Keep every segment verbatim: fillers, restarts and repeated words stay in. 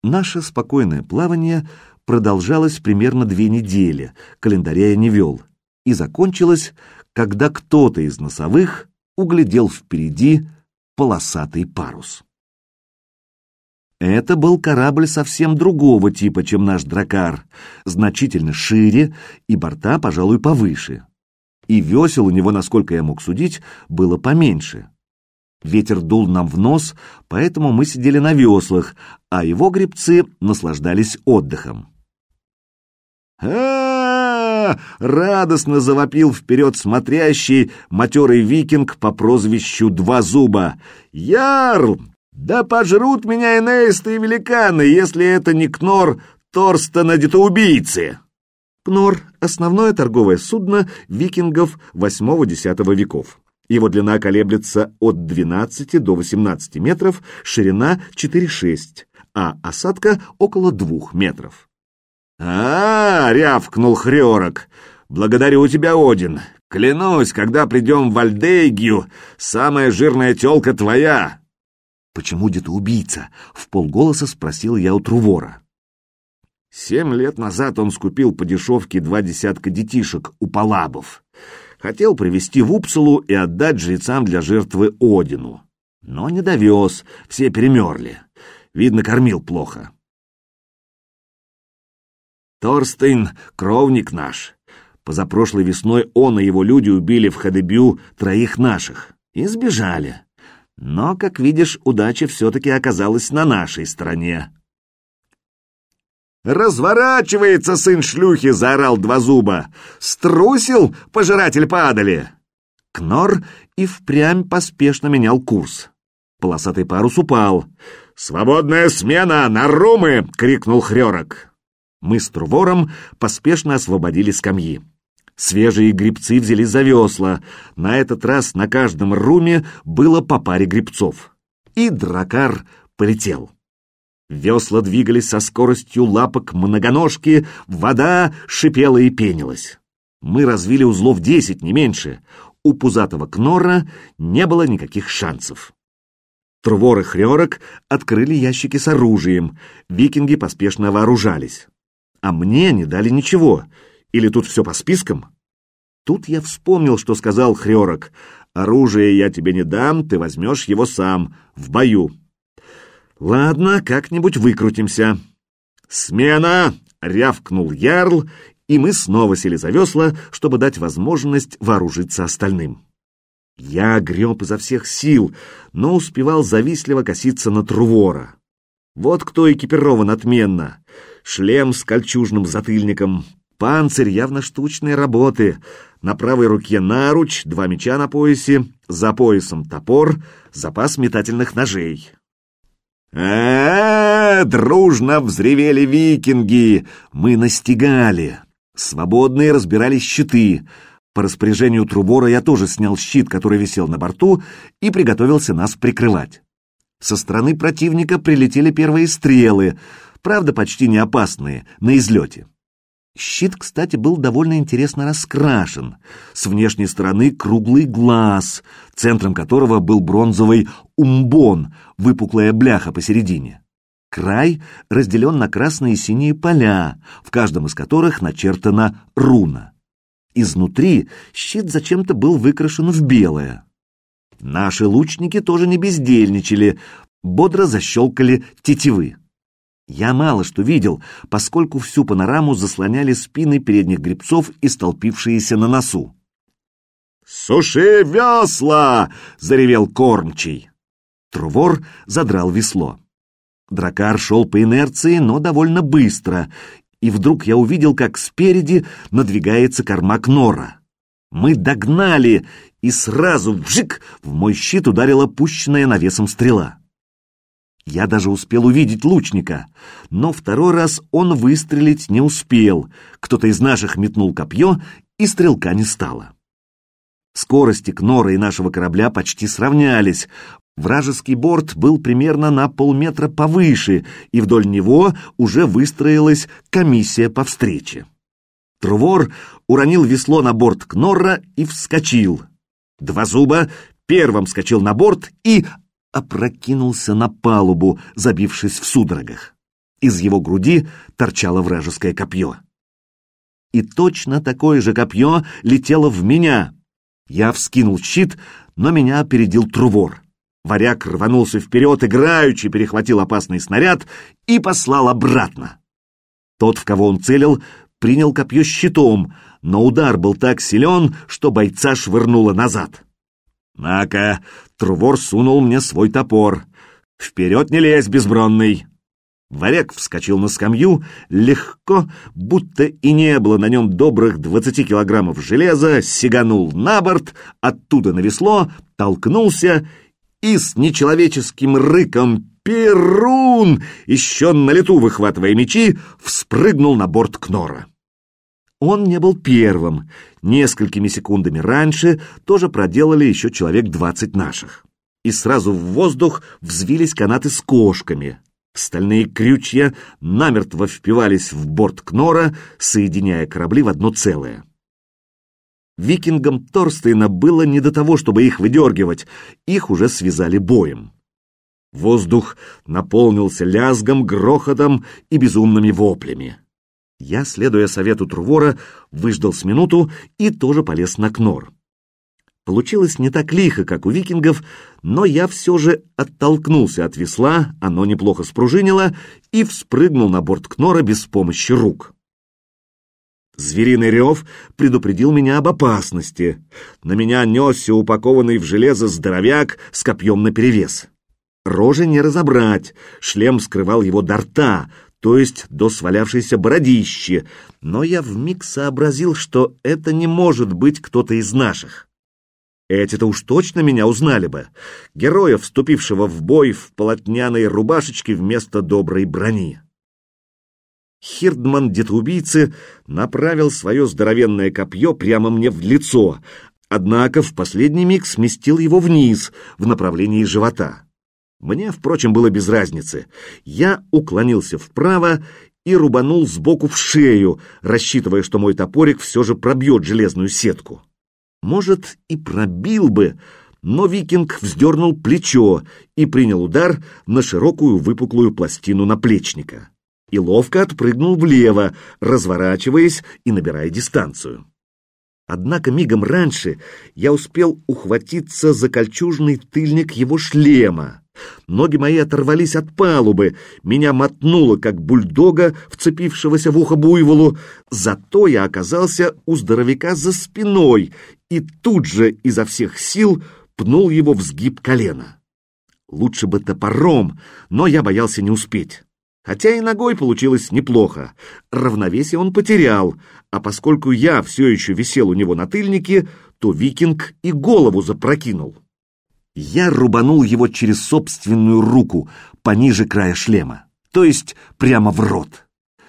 Наше спокойное плавание продолжалось примерно две недели, календаря я не вел, и закончилось, когда кто-то из носовых углядел впереди полосатый парус. Это был корабль совсем другого типа, чем наш дракар, значительно шире и борта, пожалуй, повыше. И весел у него, насколько я мог судить, было поменьше. Ветер дул нам в нос, поэтому мы сидели на веслах, а его гребцы наслаждались отдыхом. а радостно завопил вперед смотрящий матерый викинг по прозвищу Два Зуба. «Ярл! Да пожрут меня энеистые великаны, если это не Кнор Торстена Детоубийцы!» Кнор — основное торговое судно викингов восьмого-десятого веков. Его длина колеблется от двенадцати до восемнадцати метров, ширина четыре шесть, а осадка около двух метров. «А, — рявкнул Хрёрок, — благодарю тебя, Один. Клянусь, когда придем в Альдейгию, самая жирная тёлка твоя». «Почему детоубийца?» — вполголоса спросил я у Трувора. Семь лет назад он скупил по дешевке два десятка детишек у палабов. Хотел привезти в Упсалу и отдать жрецам для жертвы Одину. Но не довез, все перемерли. Видно, кормил плохо. Торстейн — кровник наш. Позапрошлой весной он и его люди убили в Хадебю троих наших и сбежали. Но, как видишь, удача все-таки оказалась на нашей стороне. «Разворачивается, сын шлюхи!» — заорал Два Зуба. «Струсил, пожиратель падали!» Кнор и впрямь поспешно менял курс. Полосатый парус упал. «Свободная смена! На румы!» — крикнул Хрёрок. Мы с Трувором поспешно освободили скамьи. Свежие гребцы взялись за весла. На этот раз на каждом руме было по паре гребцов. И дракар полетел. Весла двигались со скоростью лапок многоножки, вода шипела и пенилась. Мы развили узлов десять, не меньше. У пузатого Кнора не было никаких шансов. Трувор и Хрёрок открыли ящики с оружием. Викинги поспешно вооружались. А мне не дали ничего. Или тут все по спискам? Тут я вспомнил, что сказал Хрёрок. «Оружие я тебе не дам, ты возьмешь его сам, в бою». Ладно, как-нибудь выкрутимся. «Смена!» — рявкнул Ярл, и мы снова сели за весла, чтобы дать возможность вооружиться остальным. Я греб изо всех сил, но успевал завистливо коситься на Трувора. Вот кто экипирован отменно. Шлем с кольчужным затыльником, панцирь явно штучной работы, на правой руке наруч, два меча на поясе, за поясом топор, запас метательных ножей. «А-а-а!» — дружно взревели викинги. Мы настигали. Свободные разбирали щиты. По распоряжению Трувора я тоже снял щит, который висел на борту, и приготовился нас прикрывать. Со стороны противника прилетели первые стрелы, правда, почти не опасные, на излете. Щит, кстати, был довольно интересно раскрашен. С внешней стороны круглый глаз, центром которого был бронзовый умбон, выпуклая бляха посередине. Край разделен на красные и синие поля, в каждом из которых начертана руна. Изнутри щит зачем-то был выкрашен в белое. Наши лучники тоже не бездельничали, бодро защелкали тетивы. Я мало что видел, поскольку всю панораму заслоняли спины передних гребцов и столпившиеся на носу. «Суши весла!» — заревел кормчий. Трувор задрал весло. Дракар шел по инерции, но довольно быстро, и вдруг я увидел, как спереди надвигается корма Кнора. Мы догнали, и сразу вжик в мой щит ударила пущенная навесом стрела. Я даже успел увидеть лучника, но второй раз он выстрелить не успел. Кто-то из наших метнул копье, и стрелка не стало. Скорости Кнора и нашего корабля почти сравнялись. Вражеский борт был примерно на полметра повыше, и вдоль него уже выстроилась комиссия по встрече. Трувор уронил весло на борт Кнора и вскочил. Два Зуба первым вскочил на борт и опрокинулся на палубу, забившись в судорогах. Из его груди торчало вражеское копье. И точно такое же копье летело в меня. Я вскинул щит, но меня опередил Трувор. Варяг рванулся вперед, играючи перехватил опасный снаряд и послал обратно. Тот, в кого он целил, принял копье щитом, но удар был так силен, что бойца швырнуло назад. «На-ка!» — Трувор сунул мне свой топор. «Вперед не лезь, безбронный!» Варяг вскочил на скамью, легко, будто и не было на нем добрых двадцати килограммов железа, сиганул на борт, оттуда на весло, толкнулся и с нечеловеческим рыком «Перун!» еще на лету выхватывая мечи, вспрыгнул на борт Кнора. Он не был первым. Несколькими секундами раньше тоже проделали еще человек двадцать наших. И сразу в воздух взвились канаты с кошками. Стальные крючья намертво впивались в борт Кнора, соединяя корабли в одно целое. Викингам Торстейна было не до того, чтобы их выдергивать, их уже связали боем. Воздух наполнился лязгом, грохотом и безумными воплями. Я, следуя совету Трувора, выждал с минуту и тоже полез на Кнор. Получилось не так лихо, как у викингов, но я все же оттолкнулся от весла, оно неплохо спружинило, и вспрыгнул на борт Кнора без помощи рук. Звериный рев предупредил меня об опасности. На меня несся упакованный в железо здоровяк с копьем наперевес. Рожи не разобрать, шлем скрывал его до рта, то есть до свалявшейся бородищи, но я вмиг сообразил, что это не может быть кто-то из наших. Эти-то уж точно меня узнали бы, героя, вступившего в бой в полотняной рубашечке вместо доброй брони. Хирдман, детоубийцы, направил свое здоровенное копье прямо мне в лицо, однако в последний миг сместил его вниз, в направлении живота. Мне, впрочем, было без разницы. Я уклонился вправо и рубанул сбоку в шею, рассчитывая, что мой топорик все же пробьет железную сетку. Может, и пробил бы, но викинг вздернул плечо и принял удар на широкую выпуклую пластину наплечника. И ловко отпрыгнул влево, разворачиваясь и набирая дистанцию. Однако мигом раньше я успел ухватиться за кольчужный тыльник его шлема. Ноги мои оторвались от палубы, меня мотнуло, как бульдога, вцепившегося в ухо буйволу, зато я оказался у здоровяка за спиной и тут же изо всех сил пнул его в сгиб колена. Лучше бы топором, но я боялся не успеть. Хотя и ногой получилось неплохо. Равновесие он потерял, а поскольку я все еще висел у него на тыльнике, то викинг и голову запрокинул. Я рубанул его через собственную руку, пониже края шлема, то есть прямо в рот.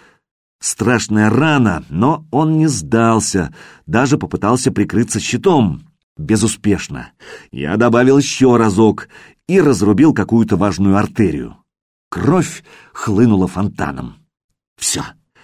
Страшная рана, но он не сдался, даже попытался прикрыться щитом. Безуспешно. Я добавил еще разок и разрубил какую-то важную артерию. Кровь хлынула фонтаном. Все.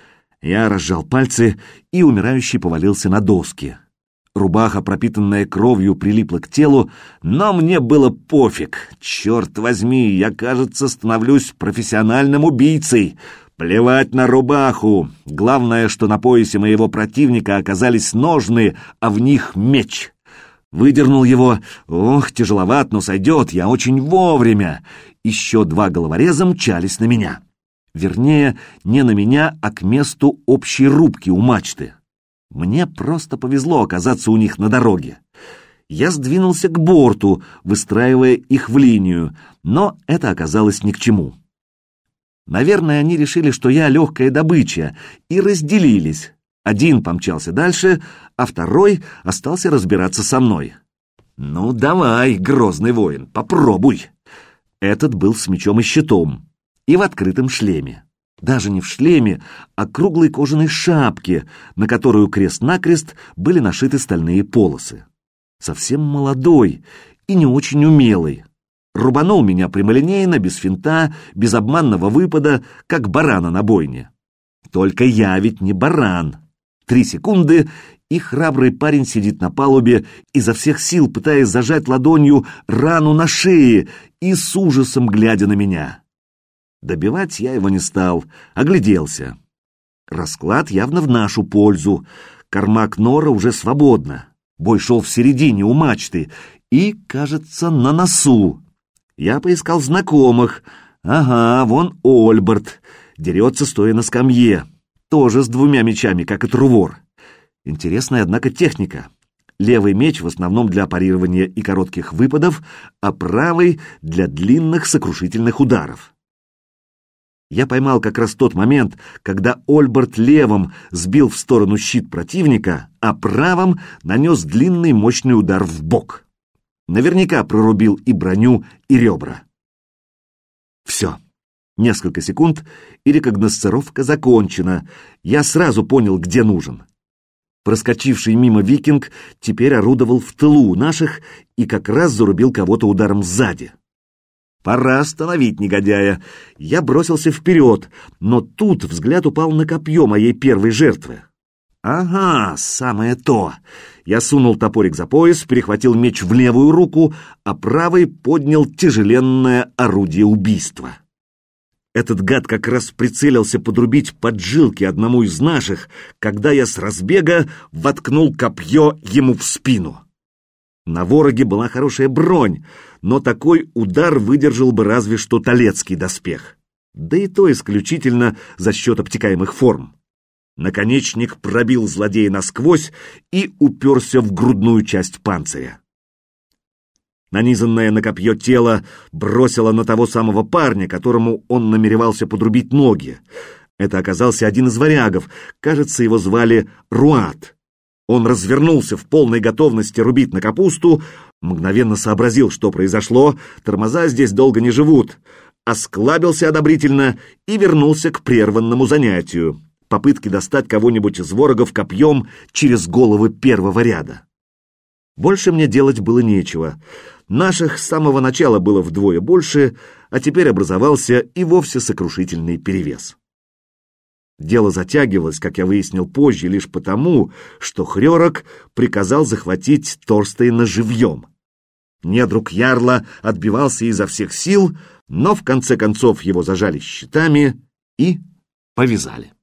Я разжал пальцы, и умирающий повалился на доски. Рубаха, пропитанная кровью, прилипла к телу, но мне было пофиг. Черт возьми, я, кажется, становлюсь профессиональным убийцей. Плевать на рубаху. Главное, что на поясе моего противника оказались ножны, а в них меч. Выдернул его. Ох, тяжеловат, но сойдет, я очень вовремя. Еще два головореза мчались на меня. Вернее, не на меня, а к месту общей рубки у мачты. Мне просто повезло оказаться у них на дороге. Я сдвинулся к борту, выстраивая их в линию, но это оказалось ни к чему. Наверное, они решили, что я легкая добыча, и разделились. Один помчался дальше, а второй остался разбираться со мной. «Ну, давай, грозный воин, попробуй!» Этот был с мечом и щитом, и в открытом шлеме. Даже не в шлеме, а круглой кожаной шапке, на которую крест-накрест были нашиты стальные полосы. Совсем молодой и не очень умелый. Рубанул меня прямолинейно, без финта, без обманного выпада, как барана на бойне. Только я ведь не баран. Три секунды, и храбрый парень сидит на палубе, изо всех сил пытаясь зажать ладонью рану на шее и с ужасом глядя на меня. Добивать я его не стал, огляделся. Расклад явно в нашу пользу. Кормак Нора уже свободно. Бой шел в середине, у мачты, и, кажется, на носу. Я поискал знакомых. Ага, вон Ольберт. Дерется, стоя на скамье. Тоже с двумя мечами, как и Трувор. Интересная, однако, техника. Левый меч в основном для парирования и коротких выпадов, а правый — для длинных сокрушительных ударов. Я поймал как раз тот момент, когда Ольберт левым сбил в сторону щит противника, а правым нанес длинный мощный удар в бок. Наверняка прорубил и броню, и ребра. Все. Несколько секунд, и рекогносцировка закончена. Я сразу понял, где нужен. Проскочивший мимо викинг теперь орудовал в тылу у наших и как раз зарубил кого-то ударом сзади. Пора остановить негодяя. Я бросился вперед, но тут взгляд упал на копье моей первой жертвы. Ага, самое то. Я сунул топорик за пояс, перехватил меч в левую руку, а правой поднял тяжеленное орудие убийства. Этот гад как раз прицелился подрубить поджилки одному из наших, когда я с разбега воткнул копье ему в спину. На вороге была хорошая бронь, но такой удар выдержал бы разве что талецкий доспех. Да и то исключительно за счет обтекаемых форм. Наконечник пробил злодея насквозь и уперся в грудную часть панциря. Нанизанное на копье тело бросило на того самого парня, которому он намеревался подрубить ноги. Это оказался один из варягов, кажется, его звали Руат. Он развернулся в полной готовности рубить на капусту, мгновенно сообразил, что произошло, тормоза здесь долго не живут, осклабился одобрительно и вернулся к прерванному занятию — попытке достать кого-нибудь из ворогов копьем через головы первого ряда. Больше мне делать было нечего. Наших с самого начала было вдвое больше, а теперь образовался и вовсе сокрушительный перевес. Дело затягивалось, как я выяснил позже, лишь потому, что Хрёрок приказал захватить Торстейна живьем. Недруг ярла отбивался изо всех сил, но в конце концов его зажали щитами и повязали.